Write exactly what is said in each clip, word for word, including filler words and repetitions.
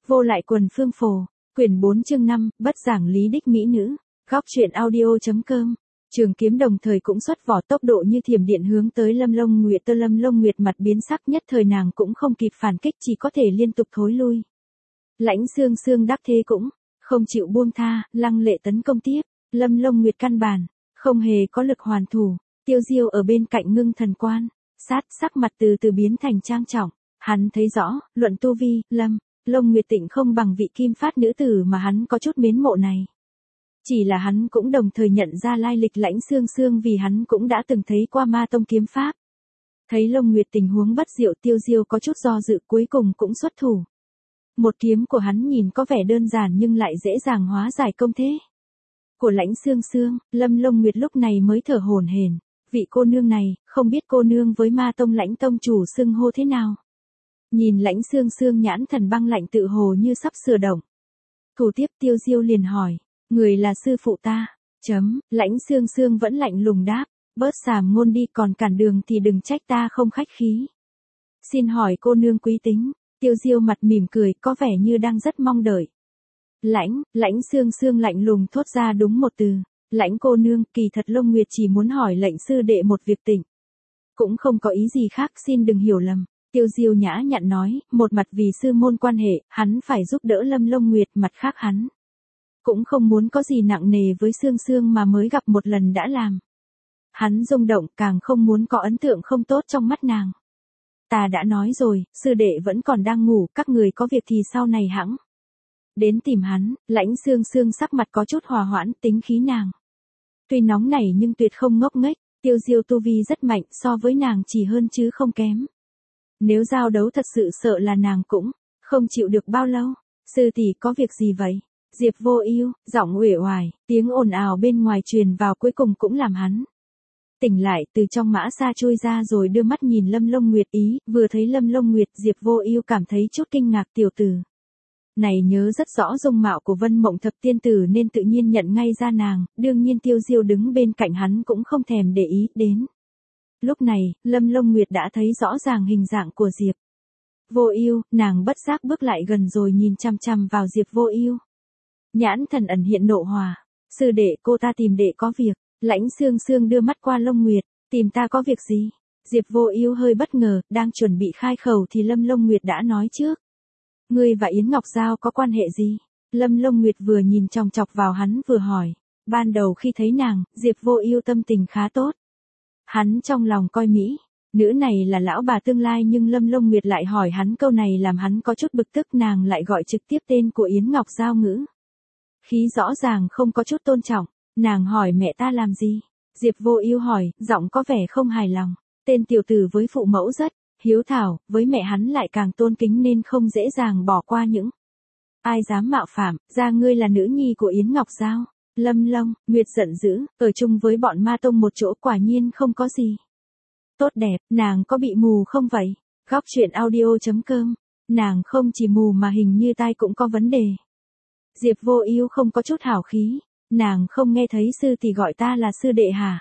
Vô lại quần phương phổ, quyển bốn chương năm, bất giảng lý đích mỹ nữ, góc truyện audio.com. Trường kiếm đồng thời cũng xuất vỏ tốc độ như thiểm điện hướng tới Lâm Lông Nguyệt. Tơ Lâm Lông Nguyệt mặt biến sắc, nhất thời nàng cũng không kịp phản kích, chỉ có thể liên tục thối lui. Lãnh Xương Xương đắc thế cũng không chịu buông tha, lăng lệ tấn công tiếp. Lâm Lông Nguyệt căn bản không hề có lực hoàn thủ. Tiêu Diêu ở bên cạnh ngưng thần quan sát, sắc mặt từ từ biến thành trang trọng. Hắn thấy rõ, luận tu vi, Lâm Lông Nguyệt Tịnh không bằng vị kim phát nữ tử mà hắn có chút mến mộ này. Chỉ là hắn cũng đồng thời nhận ra lai lịch Lãnh Xương Xương, vì hắn cũng đã từng thấy qua ma tông kiếm pháp. Thấy Lông Nguyệt tình huống bất diệu, Tiêu Diêu có chút do dự, cuối cùng cũng xuất thủ. Một kiếm của hắn nhìn có vẻ đơn giản nhưng lại dễ dàng hóa giải công thế của Lãnh Xương Xương. Lâm Lông Nguyệt lúc này mới thở hổn hển, vị cô nương này, không biết cô nương với ma tông Lãnh tông chủ xưng hô thế nào. Nhìn Lãnh Xương Xương nhãn thần băng lạnh tự hồ như sắp sửa động thủ tiếp, Tiêu Diêu liền hỏi, người là sư phụ ta. Chấm, Lãnh Xương Xương vẫn lạnh lùng đáp, bớt sàm ngôn đi, còn cản đường thì đừng trách ta không khách khí. Xin hỏi cô nương quý tính. Tiêu Diêu mặt mỉm cười, có vẻ như đang rất mong đợi. Lãnh, Lãnh Xương Xương lạnh lùng thốt ra đúng một từ. Lãnh cô nương, kỳ thật Lông Nguyệt chỉ muốn hỏi lệnh sư đệ một việc tỉnh. Cũng không có ý gì khác, xin đừng hiểu lầm. Tiêu Diêu nhã nhặn nói, một mặt vì sư môn quan hệ, hắn phải giúp đỡ Lâm Lông Nguyệt, mặt khác hắn cũng không muốn có gì nặng nề với Xương Xương mà mới gặp một lần đã làm hắn rung động, càng không muốn có ấn tượng không tốt trong mắt nàng. Ta đã nói rồi, sư đệ vẫn còn đang ngủ, các người có việc thì sau này hẵng đến tìm hắn. Lãnh Xương Xương sắc mặt có chút hòa hoãn, tính khí nàng tuy nóng nảy nhưng tuyệt không ngốc nghếch. Tiêu Diêu tu vi rất mạnh, so với nàng chỉ hơn chứ không kém. Nếu giao đấu thật sự sợ là nàng cũng không chịu được bao lâu. Sư tỷ có việc gì vậy? Diệp Vô Ưu, giọng uể oải, tiếng ồn ào bên ngoài truyền vào cuối cùng cũng làm hắn tỉnh lại, từ trong mã xa chui ra rồi đưa mắt nhìn Lâm Lông Nguyệt. Ý, vừa thấy Lâm Lông Nguyệt, Diệp Vô Ưu cảm thấy chút kinh ngạc, tiểu tử này nhớ rất rõ dung mạo của Vân Mộng Thập Tiên Tử nên tự nhiên nhận ngay ra nàng. Đương nhiên Tiêu Diêu đứng bên cạnh hắn cũng không thèm để ý đến. Lúc này, Lâm Lông Nguyệt đã thấy rõ ràng hình dạng của Diệp Vô Ưu, nàng bất giác bước lại gần rồi nhìn chằm chằm vào Diệp Vô Ưu. Nhãn thần ẩn hiện nộ hòa. Sư đệ, cô ta tìm đệ có việc. Lãnh Xương Xương đưa mắt qua Lông Nguyệt, tìm ta có việc gì? Diệp Vô Ưu hơi bất ngờ, đang chuẩn bị khai khẩu thì Lâm Lông Nguyệt đã nói trước. Ngươi và Yến Ngọc Giao có quan hệ gì? Lâm Lông Nguyệt vừa nhìn chòng chọc vào hắn vừa hỏi. Ban đầu khi thấy nàng, Diệp Vô Ưu tâm tình khá tốt. Hắn trong lòng coi mỹ nữ này là lão bà tương lai, nhưng Lâm Lông Nguyệt lại hỏi hắn câu này làm hắn có chút bực tức. Nàng lại gọi trực tiếp tên của Yến Ngọc Giao, ngữ khí rõ ràng không có chút tôn trọng. Nàng hỏi mẹ ta làm gì? Diệp Vô Ưu hỏi, giọng có vẻ không hài lòng. Tên tiểu tử với phụ mẫu rất hiếu thảo, với mẹ hắn lại càng tôn kính nên không dễ dàng bỏ qua những ai dám mạo phạm. Ra ngươi là nữ nhi của Yến Ngọc Giao. Lâm Lông Nguyệt giận dữ, ở chung với bọn ma tông một chỗ quả nhiên không có gì tốt đẹp. Nàng có bị mù không vậy? Góc truyện audio.com. Nàng không chỉ mù mà hình như tai cũng có vấn đề. Diệp Vô Ưu không có chút hảo khí. Nàng không nghe thấy sư tỷ gọi ta là sư đệ hả?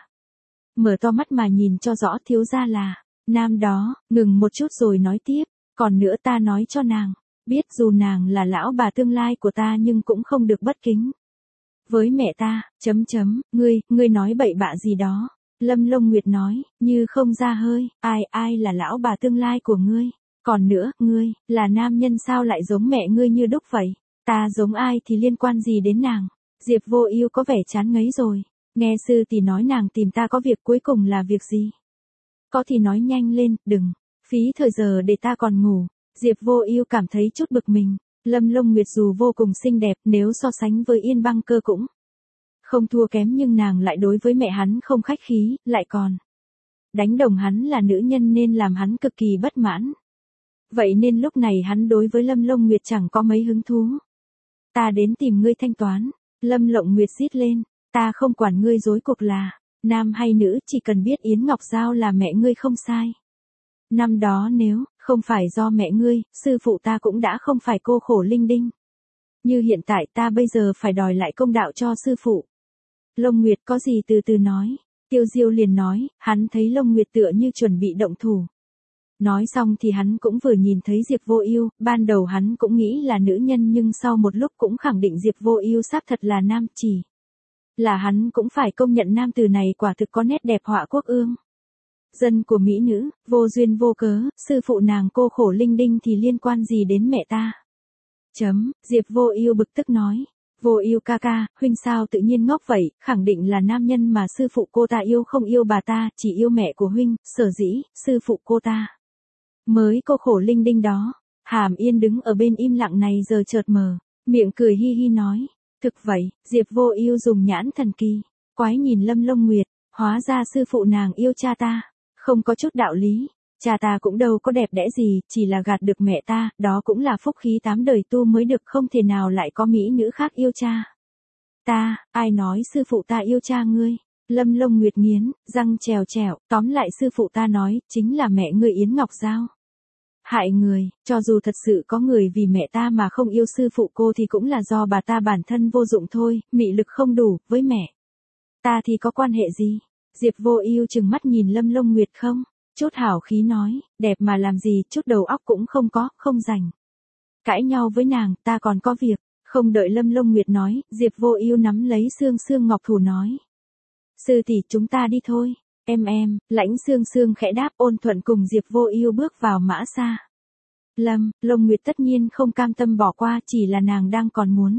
Mở to mắt mà nhìn cho rõ, thiếu gia là nam đó. Ngừng một chút rồi nói tiếp, còn nữa ta nói cho nàng biết, dù nàng là lão bà tương lai của ta nhưng cũng không được bất kính với mẹ ta. Chấm chấm, ngươi, ngươi nói bậy bạ gì đó? Lâm Lông Nguyệt nói, như không ra hơi, ai, ai là lão bà tương lai của ngươi? Còn nữa, ngươi, là nam nhân sao lại giống mẹ ngươi như đúc vậy? Ta giống ai thì liên quan gì đến nàng? Diệp Vô Ưu có vẻ chán ngấy rồi. Nghe sư tỷ nói nàng tìm ta có việc, cuối cùng là việc gì? Có thì nói nhanh lên, đừng phí thời giờ để ta còn ngủ. Diệp Vô Ưu cảm thấy chút bực mình. Lâm Lông Nguyệt dù vô cùng xinh đẹp, nếu so sánh với Yên Băng Cơ cũng không thua kém, nhưng nàng lại đối với mẹ hắn không khách khí, lại còn đánh đồng hắn là nữ nhân nên làm hắn cực kỳ bất mãn. Vậy nên lúc này hắn đối với Lâm Lông Nguyệt chẳng có mấy hứng thú. Ta đến tìm ngươi thanh toán. Lâm Lông Nguyệt rít lên, ta không quản ngươi rối cuộc là nam hay nữ, chỉ cần biết Yến Ngọc Giao là mẹ ngươi không sai. Năm đó nếu không phải do mẹ ngươi, sư phụ ta cũng đã không phải cô khổ linh đinh như hiện tại. Ta bây giờ phải đòi lại công đạo cho sư phụ. Lông Nguyệt có gì từ từ nói. Tiêu Diêu liền nói, hắn thấy Lông Nguyệt tựa như chuẩn bị động thủ. Nói xong thì hắn cũng vừa nhìn thấy Diệp Vô Ưu, ban đầu hắn cũng nghĩ là nữ nhân nhưng sau một lúc cũng khẳng định Diệp Vô Ưu xác thật là nam, chỉ là hắn cũng phải công nhận nam từ này quả thực có nét đẹp họa quốc ương. Dân của mỹ nữ, vô duyên vô cớ, sư phụ nàng cô khổ linh đinh thì liên quan gì đến mẹ ta? Chấm, Diệp Vô Ưu bực tức nói. Vô Ưu ca ca, huynh sao tự nhiên ngốc vậy, khẳng định là nam nhân mà sư phụ cô ta yêu không yêu bà ta, chỉ yêu mẹ của huynh, sở dĩ, sư phụ cô ta mới cô khổ linh đinh đó. Hàm Yên đứng ở bên im lặng này giờ chợt mở miệng cười hi hi nói. Thực vậy, Diệp Vô Ưu dùng nhãn thần kỳ quái nhìn Lâm Long Nguyệt, hóa ra sư phụ nàng yêu cha ta, không có chút đạo lý. Cha ta cũng đâu có đẹp đẽ gì, chỉ là gạt được mẹ ta, đó cũng là phúc khí tám đời tu mới được, không thể nào lại có mỹ nữ khác yêu cha ta. Ai nói sư phụ ta yêu cha ngươi? Lâm Long Nguyệt nghiến răng trèo trèo, tóm lại sư phụ ta nói, chính là mẹ ngươi Yến Ngọc Giao hại người, cho dù thật sự có người vì mẹ ta mà không yêu sư phụ cô thì cũng là do bà ta bản thân vô dụng thôi, mị lực không đủ, với mẹ ta thì có quan hệ gì? Diệp Vô Ưu trừng mắt nhìn Lâm Long Nguyệt không chút hảo khí nói, đẹp mà làm gì, chút đầu óc cũng không có, không rảnh cãi nhau với nàng, ta còn có việc. Không đợi Lâm Long Nguyệt nói, Diệp Vô Ưu nắm lấy Xương Xương Ngọc thủ nói. Sư tỷ, chúng ta đi thôi. Em em, Lãnh Xương Xương khẽ đáp, ôn thuận cùng Diệp Vô Ưu bước vào mã xa. Lâm, Long Nguyệt tất nhiên không cam tâm bỏ qua, chỉ là nàng đang còn muốn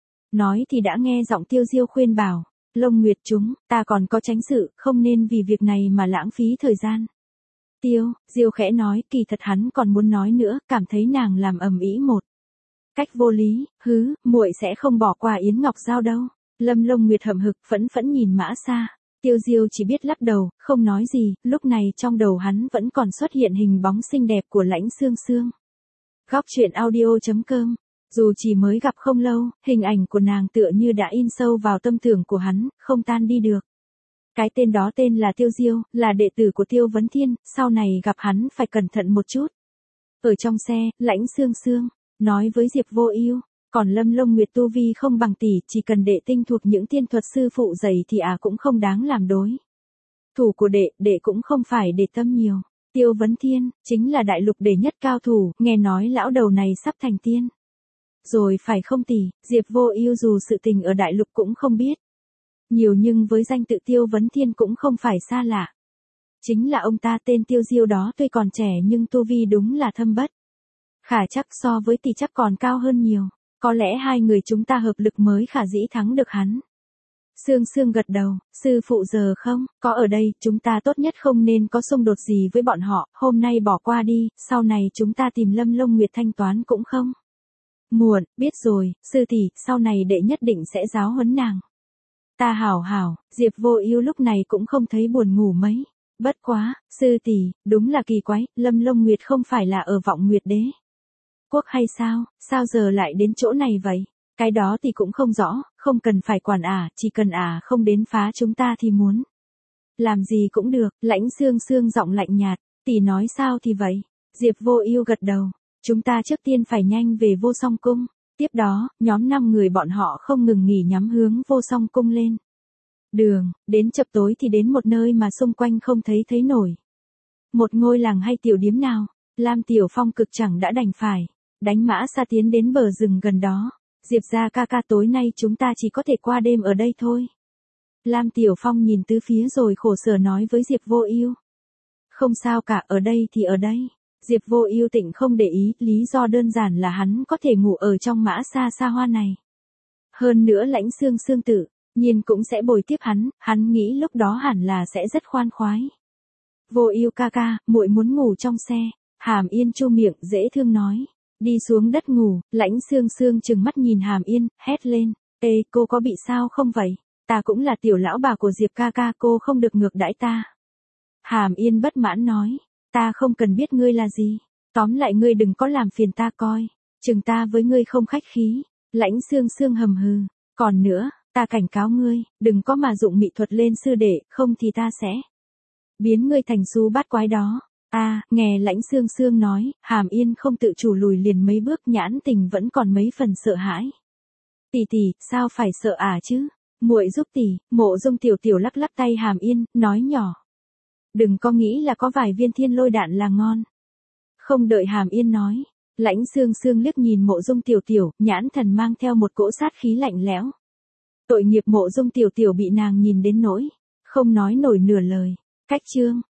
nói thì đã nghe giọng Tiêu Diêu khuyên bảo. Long Nguyệt chúng, ta còn có tránh sự, không nên vì việc này mà lãng phí thời gian. Tiêu, Diêu khẽ nói, kỳ thật hắn còn muốn nói nữa, cảm thấy nàng làm ầm ĩ một cách vô lý, hứ, muội sẽ không bỏ qua Yến Ngọc Giao đâu. Lâm Long Nguyệt hậm hực, phẫn phẫn nhìn mã xa. Tiêu Diêu chỉ biết lắc đầu, không nói gì, lúc này trong đầu hắn vẫn còn xuất hiện hình bóng xinh đẹp của Lãnh Xương Xương. Góc truyện audio chấm com. Dù chỉ mới gặp không lâu, hình ảnh của nàng tựa như đã in sâu vào tâm tưởng của hắn, không tan đi được. Cái tên đó tên là Tiêu Diêu, là đệ tử của Tiêu Vấn Thiên, sau này gặp hắn phải cẩn thận một chút. Ở trong xe, Lãnh Xương Xương nói với Diệp Vô Ưu, còn Lâm Long Nguyệt tu vi không bằng tỷ, chỉ cần đệ tinh thuộc những tiên thuật sư phụ dạy thì à cũng không đáng làm đối thủ của đệ, đệ cũng không phải để tâm nhiều. Tiêu Vấn Thiên chính là đại lục đệ nhất cao thủ, nghe nói lão đầu này sắp thành tiên rồi phải không tỷ? Diệp Vô Ưu dù sự tình ở đại lục cũng không biết nhiều nhưng với danh tự Tiêu Vấn Thiên cũng không phải xa lạ. Chính là ông ta, tên Tiêu Diêu đó tuy còn trẻ nhưng tu vi đúng là thâm bất khả chắc, so với tỷ chắc còn cao hơn nhiều. Có lẽ hai người chúng ta hợp lực mới khả dĩ thắng được hắn. Xương Xương gật đầu, sư phụ giờ không có ở đây, chúng ta tốt nhất không nên có xung đột gì với bọn họ, hôm nay bỏ qua đi, sau này chúng ta tìm Lâm Long Nguyệt thanh toán cũng không muộn. Biết rồi, sư tỷ, sau này đệ nhất định sẽ giáo huấn nàng. Ta hảo hảo. Diệp Vô Ưu lúc này cũng không thấy buồn ngủ mấy. Bất quá, sư tỷ, đúng là kỳ quái, Lâm Long Nguyệt không phải là ở Vọng Nguyệt Đế quốc hay sao, sao giờ lại đến chỗ này vậy? Cái đó thì cũng không rõ, không cần phải quản ả, à, chỉ cần ả à không đến phá chúng ta thì muốn làm gì cũng được. Lãnh Xương Xương giọng lạnh nhạt, tỷ nói sao thì vậy? Diệp Vô Ưu gật đầu, chúng ta trước tiên phải nhanh về Vô Song Cung. Tiếp đó, nhóm năm người bọn họ không ngừng nghỉ nhắm hướng Vô Song Cung lên đường, đến chập tối thì đến một nơi mà xung quanh không thấy thấy nổi một ngôi làng hay tiểu điếm nào. Lam Tiểu Phong cực chẳng đã đành phải đánh mã xa tiến đến bờ rừng gần đó. Diệp gia ca ca, tối nay chúng ta chỉ có thể qua đêm ở đây thôi. Lam Tiểu Phong nhìn tứ phía rồi khổ sở nói với Diệp Vô Ưu. Không sao cả, ở đây thì ở đây. Diệp Vô Ưu tịnh không để ý, lý do đơn giản là hắn có thể ngủ ở trong mã xa xa hoa này. Hơn nữa Lãnh Xương Xương tự nhiên cũng sẽ bồi tiếp hắn, hắn nghĩ lúc đó hẳn là sẽ rất khoan khoái. Vô Ưu ca ca, muội muốn ngủ trong xe. Hàm Yên chu miệng dễ thương nói. Đi xuống đất ngủ. Lãnh Xương Xương trừng mắt nhìn Hàm Yên, hét lên. Ê, cô có bị sao không vậy? Ta cũng là tiểu lão bà của Diệp ca ca, cô không được ngược đãi ta. Hàm Yên bất mãn nói. Ta không cần biết ngươi là gì. Tóm lại ngươi đừng có làm phiền ta coi. Chừng ta với ngươi không khách khí. Lãnh Xương Xương hầm hừ. Còn nữa, ta cảnh cáo ngươi, đừng có mà dụng mị thuật lên sư đệ, không thì ta sẽ biến ngươi thành xú bát quái đó. A, à, nghe Lãnh Xương Xương nói, Hàm Yên không tự chủ lùi liền mấy bước, nhãn tình vẫn còn mấy phần sợ hãi. Tỷ tỷ, sao phải sợ à chứ? Muội giúp tỷ. Mộ Dung Tiểu Tiểu lắc lắc tay Hàm Yên, nói nhỏ. Đừng có nghĩ là có vài viên thiên lôi đạn là ngon. Không đợi Hàm Yên nói, Lãnh Sương Sương liếc nhìn Mộ Dung Tiểu Tiểu, nhãn thần mang theo một cỗ sát khí lạnh lẽo. Tội nghiệp Mộ Dung Tiểu Tiểu bị nàng nhìn đến nỗi không nói nổi nửa lời. Cách chương